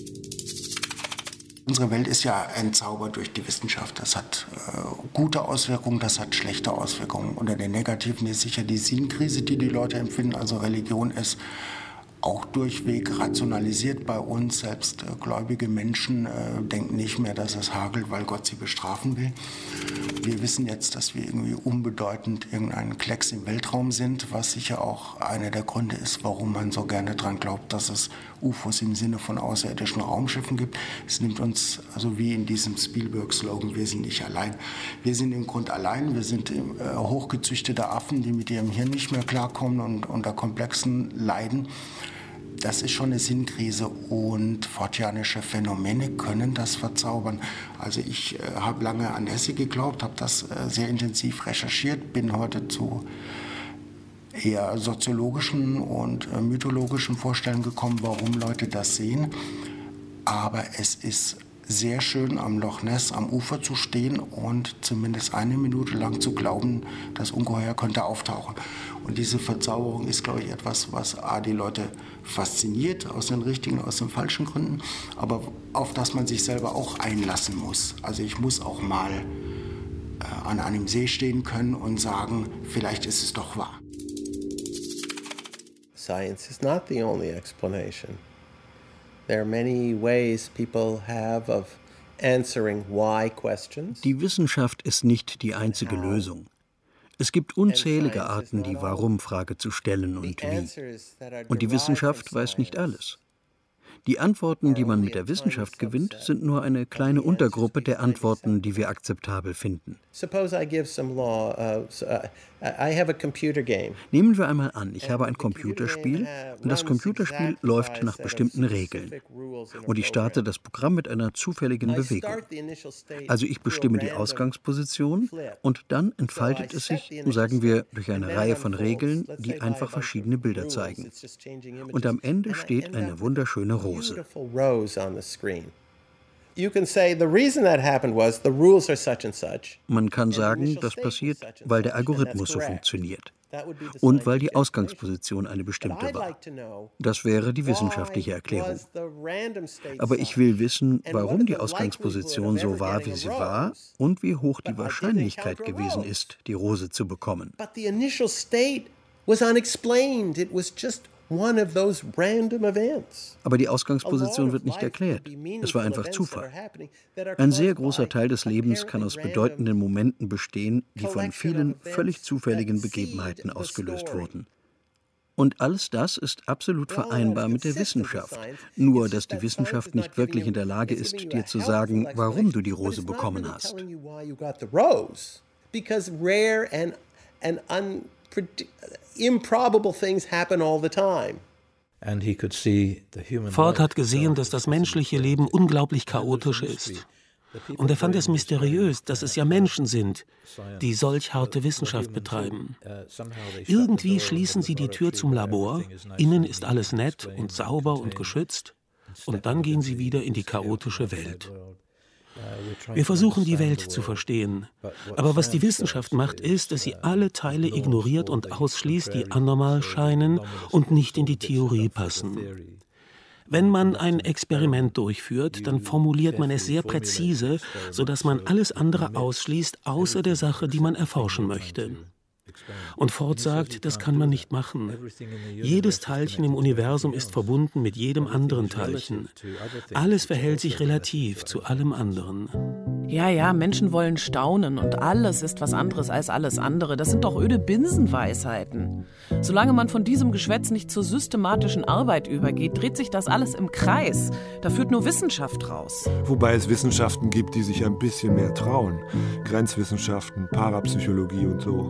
Unsere Welt ist ja entzaubert durch die Wissenschaft. Das hat äh, gute Auswirkungen, das hat schlechte Auswirkungen. Unter den negativen ist sicher die Sinnkrise, die die Leute empfinden. Also Religion ist auch durchweg rationalisiert bei uns. Selbst äh, gläubige Menschen äh, denken nicht mehr, dass es hagelt, weil Gott sie bestrafen will. Wir wissen jetzt, dass wir irgendwie unbedeutend irgendein Klecks im Weltraum sind, was sicher auch einer der Gründe ist, warum man so gerne daran glaubt, dass es U F Os im Sinne von außerirdischen Raumschiffen gibt. Es nimmt uns, also wie in diesem Spielberg-Slogan, wir sind nicht allein. Wir sind im Grunde allein, wir sind äh, hochgezüchtete Affen, die mit ihrem Hirn nicht mehr klarkommen und unter Komplexen leiden. Das ist schon eine Sinnkrise und fortianische Phänomene können das verzaubern. Also ich äh, habe lange an Hesse geglaubt, habe das äh, sehr intensiv recherchiert, bin heute zu eher soziologischen und äh, mythologischen Vorstellungen gekommen, warum Leute das sehen. Aber es ist sehr schön, am Loch Ness am Ufer zu stehen und zumindest eine Minute lang zu glauben, das Ungeheuer könnte auftauchen. Und diese Verzauberung ist, glaube ich, etwas, was A, die Leute fasziniert, aus den richtigen, aus den falschen Gründen, aber auf das man sich selber auch einlassen muss. Also ich muss auch mal äh, an einem See stehen können und sagen, vielleicht ist es doch wahr. Science is not the only explanation. There are many ways people have of answering why questions. Die Wissenschaft ist nicht die einzige Lösung. Es gibt unzählige Arten, die Warum-Frage zu stellen und wie. Und die Wissenschaft weiß nicht alles. Die Antworten, die man mit der Wissenschaft gewinnt, sind nur eine kleine Untergruppe der Antworten, die wir akzeptabel finden. Nehmen wir einmal an, ich habe ein Computerspiel und das Computerspiel läuft nach bestimmten Regeln. Und ich starte das Programm mit einer zufälligen Bewegung. Also ich bestimme die Ausgangsposition und dann entfaltet es sich, sagen wir, durch eine Reihe von Regeln, die einfach verschiedene Bilder zeigen. Und am Ende steht eine wunderschöne Rose. Man kann sagen, das passiert, weil der Algorithmus so funktioniert und weil die Ausgangsposition eine bestimmte war. Das wäre die wissenschaftliche Erklärung. Aber ich will wissen, warum die Ausgangsposition so war, wie sie war und wie hoch die Wahrscheinlichkeit gewesen ist, die Rose zu bekommen. One of those random events. Aber die Ausgangsposition wird nicht erklärt. Es war einfach Zufall. Ein sehr großer Teil des Lebens kann aus bedeutenden Momenten bestehen, die von vielen völlig zufälligen Begebenheiten ausgelöst wurden. Und alles das ist absolut vereinbar mit der Wissenschaft. Nur, dass die Wissenschaft nicht wirklich in der Lage ist, dir zu sagen, warum du die Rose bekommen hast. Because rare and, and improbable things happen all the time. Ford hat gesehen, dass das menschliche Leben unglaublich chaotisch ist. Und er fand es mysteriös, dass es ja Menschen sind, die solch harte Wissenschaft betreiben. Irgendwie schließen sie die Tür zum Labor, innen ist alles nett und sauber und geschützt, und dann gehen sie wieder in die chaotische Welt. Wir versuchen, die Welt zu verstehen. Aber was die Wissenschaft macht, ist, dass sie alle Teile ignoriert und ausschließt, die anormal scheinen und nicht in die Theorie passen. Wenn man ein Experiment durchführt, dann formuliert man es sehr präzise, sodass man alles andere ausschließt, außer der Sache, die man erforschen möchte. Und Ford sagt, das kann man nicht machen. Jedes Teilchen im Universum ist verbunden mit jedem anderen Teilchen. Alles verhält sich relativ zu allem anderen. Ja, ja, Menschen wollen staunen und alles ist was anderes als alles andere. Das sind doch öde Binsenweisheiten. Solange man von diesem Geschwätz nicht zur systematischen Arbeit übergeht, dreht sich das alles im Kreis. Da führt nur Wissenschaft raus. Wobei es Wissenschaften gibt, die sich ein bisschen mehr trauen. Grenzwissenschaften, Parapsychologie und so.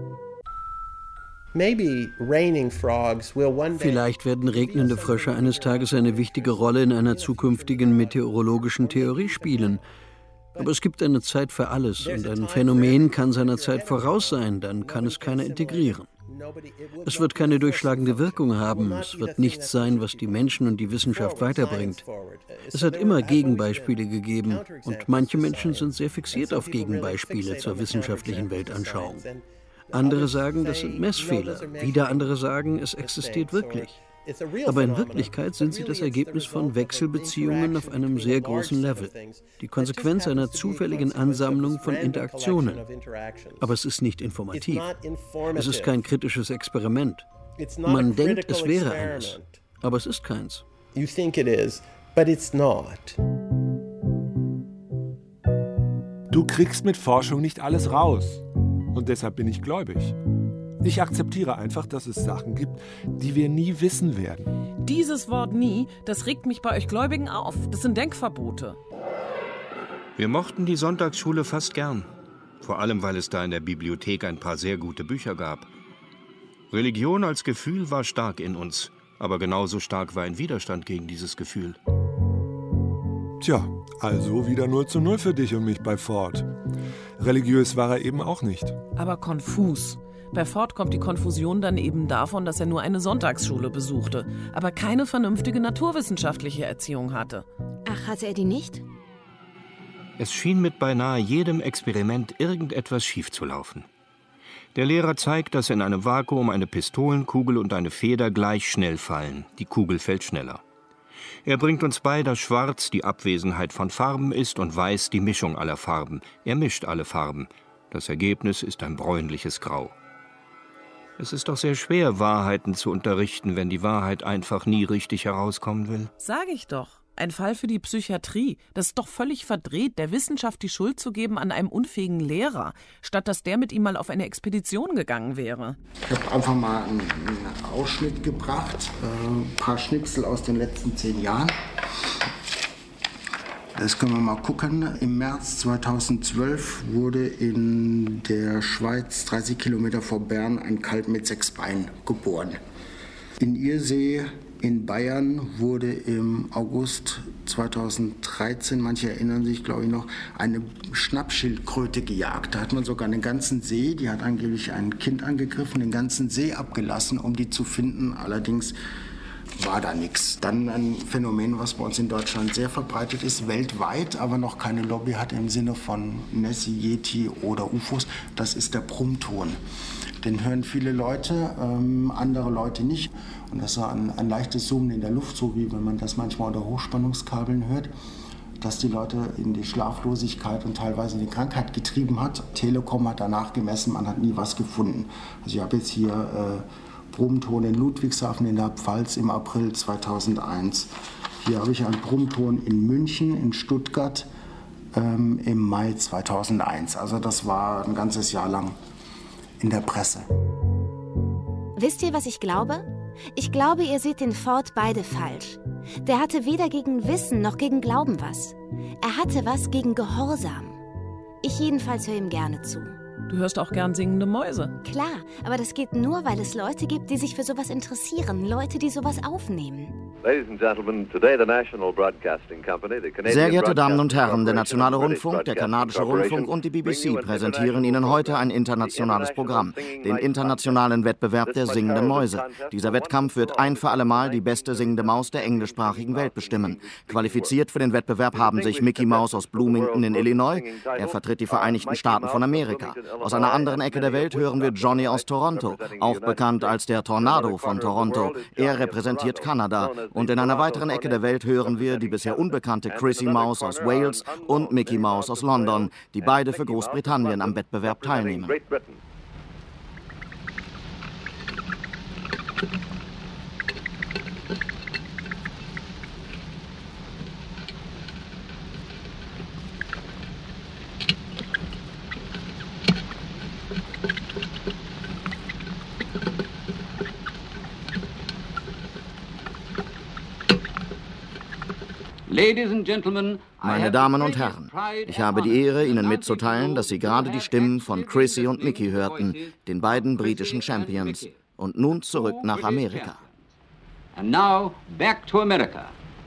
Vielleicht werden regnende Frösche eines Tages eine wichtige Rolle in einer zukünftigen meteorologischen Theorie spielen. Aber es gibt eine Zeit für alles und ein Phänomen kann seiner Zeit voraus sein, dann kann es keiner integrieren. Es wird keine durchschlagende Wirkung haben, es wird nichts sein, was die Menschen und die Wissenschaft weiterbringt. Es hat immer Gegenbeispiele gegeben und manche Menschen sind sehr fixiert auf Gegenbeispiele zur wissenschaftlichen Weltanschauung. Andere sagen, das sind Messfehler. Wieder andere sagen, es existiert wirklich. Aber in Wirklichkeit sind sie das Ergebnis von Wechselbeziehungen auf einem sehr großen Level. Die Konsequenz einer zufälligen Ansammlung von Interaktionen. Aber es ist nicht informativ. Es ist kein kritisches Experiment. Man denkt, es wäre eines. Aber es ist keins. Du kriegst mit Forschung nicht alles raus. Und deshalb bin ich gläubig. Ich akzeptiere einfach, dass es Sachen gibt, die wir nie wissen werden. Dieses Wort nie, das regt mich bei euch Gläubigen auf. Das sind Denkverbote. Wir mochten die Sonntagsschule fast gern. Vor allem, weil es da in der Bibliothek ein paar sehr gute Bücher gab. Religion als Gefühl war stark in uns. Aber genauso stark war ein Widerstand gegen dieses Gefühl. Tja, also wieder null zu null für dich und mich bei Ford. Religiös war er eben auch nicht. Aber konfus. Bei Ford kommt die Konfusion dann eben davon, dass er nur eine Sonntagsschule besuchte, aber keine vernünftige naturwissenschaftliche Erziehung hatte. Ach, hatte er die nicht? Es schien mit beinahe jedem Experiment irgendetwas schief zu laufen. Der Lehrer zeigt, dass in einem Vakuum eine Pistolenkugel und eine Feder gleich schnell fallen. Die Kugel fällt schneller. Er bringt uns bei, dass Schwarz die Abwesenheit von Farben ist und Weiß die Mischung aller Farben. Er mischt alle Farben. Das Ergebnis ist ein bräunliches Grau. Es ist doch sehr schwer, Wahrheiten zu unterrichten, wenn die Wahrheit einfach nie richtig herauskommen will. Sag ich doch. Ein Fall für die Psychiatrie. Das ist doch völlig verdreht, der Wissenschaft die Schuld zu geben an einem unfähigen Lehrer, statt dass der mit ihm mal auf eine Expedition gegangen wäre. Ich habe einfach mal einen Ausschnitt gebracht, ein paar Schnipsel aus den letzten zehn Jahren. Das können wir mal gucken. Im März zweitausendzwölf wurde in der Schweiz, dreißig Kilometer vor Bern, ein Kalb mit sechs Beinen geboren. In Irsee in Bayern wurde im August zweitausenddreizehn, manche erinnern sich, glaube ich noch, eine Schnappschildkröte gejagt. Da hat man sogar einen ganzen See, die hat angeblich ein Kind angegriffen, den ganzen See abgelassen, um die zu finden. Allerdings war da nichts. Dann ein Phänomen, was bei uns in Deutschland sehr verbreitet ist, weltweit, aber noch keine Lobby hat im Sinne von Nessie, Yeti oder U F Os, das ist der Brummton. Den hören viele Leute, ähm, andere Leute nicht. Und das ist ein, ein leichtes Summen in der Luft, so wie wenn man das manchmal unter Hochspannungskabeln hört, dass die Leute in die Schlaflosigkeit und teilweise in die Krankheit getrieben hat. Telekom hat danach gemessen, man hat nie was gefunden. Also ich habe jetzt hier äh, Brummton in Ludwigshafen in der Pfalz im April zweitausendeins. Hier habe ich einen Brummton in München, in Stuttgart ähm, im Mai zweitausendeins. Also das war ein ganzes Jahr lang in der Presse. Wisst ihr, was ich glaube? Ich glaube, ihr seht den Ford beide falsch. Der hatte weder gegen Wissen noch gegen Glauben was. Er hatte was gegen Gehorsam. Ich jedenfalls höre ihm gerne zu. Du hörst auch gern singende Mäuse. Klar, aber das geht nur, weil es Leute gibt, die sich für sowas interessieren. Leute, die sowas aufnehmen. Sehr geehrte Damen und Herren, der Nationale Rundfunk, der kanadische Rundfunk und die B B C präsentieren Ihnen heute ein internationales Programm, den internationalen Wettbewerb der singenden Mäuse. Dieser Wettkampf wird ein für alle Mal die beste singende Maus der englischsprachigen Welt bestimmen. Qualifiziert für den Wettbewerb haben sich Mickey Mouse aus Bloomington in Illinois. Er vertritt die Vereinigten Staaten von Amerika. Aus einer anderen Ecke der Welt hören wir Johnny aus Toronto, auch bekannt als der Tornado von Toronto. Er repräsentiert Kanada. Und in einer weiteren Ecke der Welt hören wir die bisher unbekannte Chrissy Mouse aus Wales und Mickey Mouse aus London, die beide für Großbritannien am Wettbewerb teilnehmen. Meine Damen und Herren, ich habe die Ehre, Ihnen mitzuteilen, dass Sie gerade die Stimmen von Chrissy und Mickey hörten, den beiden britischen Champions. Und nun zurück nach Amerika. And now back to America.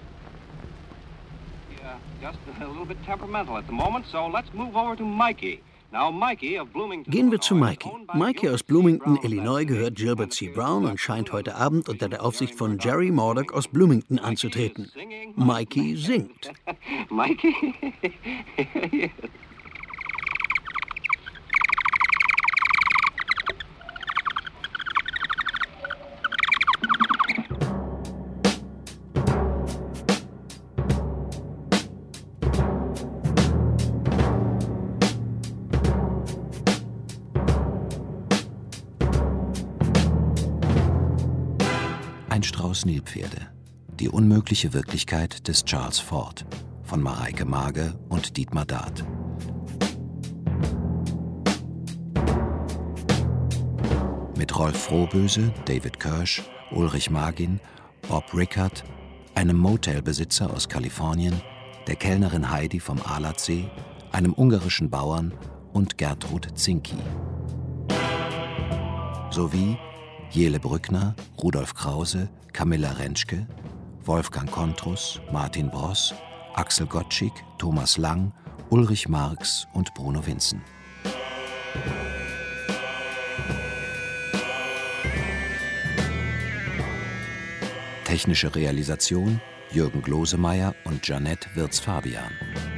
Yeah, just a little bit temperamental at the moment, so let's move over to Mikey. Gehen wir zu Mikey. Mikey aus Bloomington, Illinois, gehört Gilbert C. Brown und scheint heute Abend unter der Aufsicht von Jerry Murdoch aus Bloomington anzutreten. Mikey singt. Mikey? Ein Strauß Nilpferde. Die unmögliche Wirklichkeit des Charles Ford von Mareike Mage und Dietmar Dart. Mit Rolf Frohböse, David Kirsch, Ulrich Magin, Bob Rickard, einem Motelbesitzer aus Kalifornien, der Kellnerin Heidi vom Alatsee, einem ungarischen Bauern und Gertrud Zinki. Sowie Jele Brückner, Rudolf Krause, Camilla Rentschke, Wolfgang Kontrus, Martin Bross, Axel Gottschig, Thomas Lang, Ulrich Marx und Bruno Vinzen. Technische Realisation Jürgen Glosemeyer und Janette Wirz-Fabian.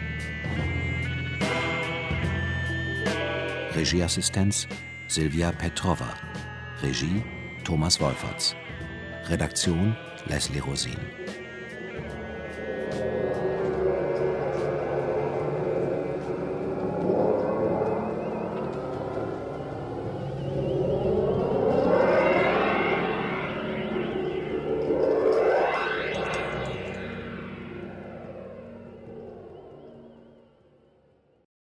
Regieassistenz Silvia Petrova. Regie Thomas Wolferts. Redaktion Leslie Rosin.